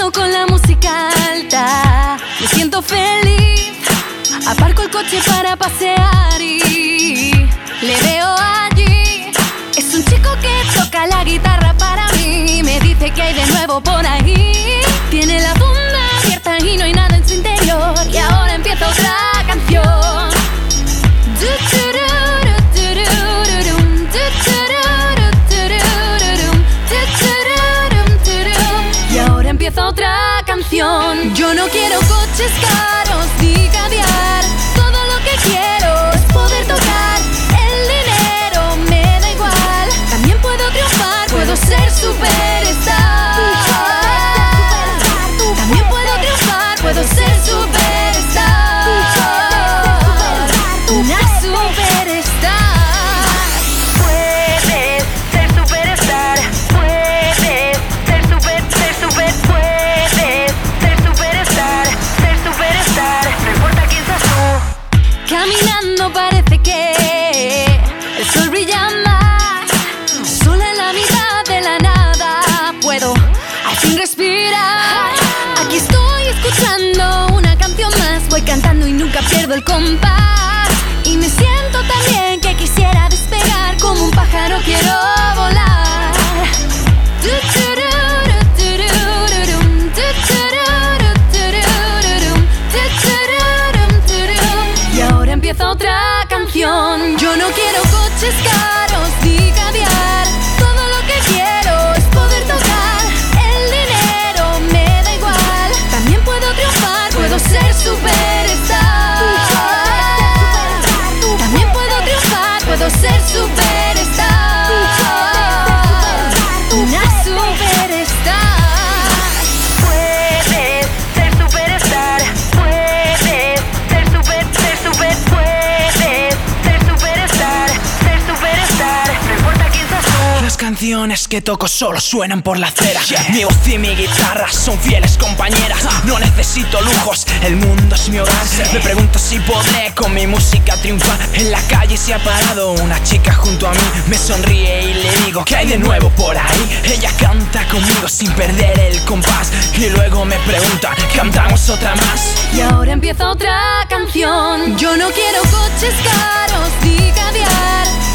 Caminando con la música alta, me siento feliz. Aparco el coche para pasear y le veo allí. Es un chico que toca la guitarra para mí. Me dice que hay de nuevo por ahí. Tiene la funda abierta y no hay nada en su interior. Y ahora empieza otra canción. Y ahora empieza otra canción. Yo no quiero coches caros ni caviar. Todo lo que quiero es poder tocar. El dinero me da igual. También puedo triunfar, puedo ser superstar. También puedo triunfar, puedo ser superstar. Una superstar. Puedes ser superstar. Puedes ser puedes ser superstar. Ser superstar. No importa quién seas tú. Caminando parece que el sol brilla más. Sola en la mitad de la nada puedo al fin respirar. Aquí estoy escuchando una canción más. Voy cantando y nunca pierdo el compás. Y me siento tan bien que quisiera despegar. Como un pájaro quiero volar. Y ahora empieza otra canción. Yo no quiero coches caros ni caviar. Todo lo que quiero es poder tocar. El dinero me da igual. También puedo triunfar, puedo ser superstar. También puedo triunfar, puedo ser superstar. Una superstar. Puedes ser superstar. Puedes ser puedes ser superstar. Ser superstar. No importa quién seas tú. Las canciones que toco solo suenan por la acera. Mi voz y mi guitarra son fieles compañeras. No necesito lujos, el mundo es mi hogar. Me pregunto si podré con mi música triunfar. En la calle se ha parado una chica junto a mí. Me sonríe y le digo, ¿qué hay de nuevo por ahí? Ella canta conmigo sin perder el compás. Y luego me pregunta, ¿cantamos otra más? Y ahora empieza otra canción. Yo no quiero coches caros ni caviar.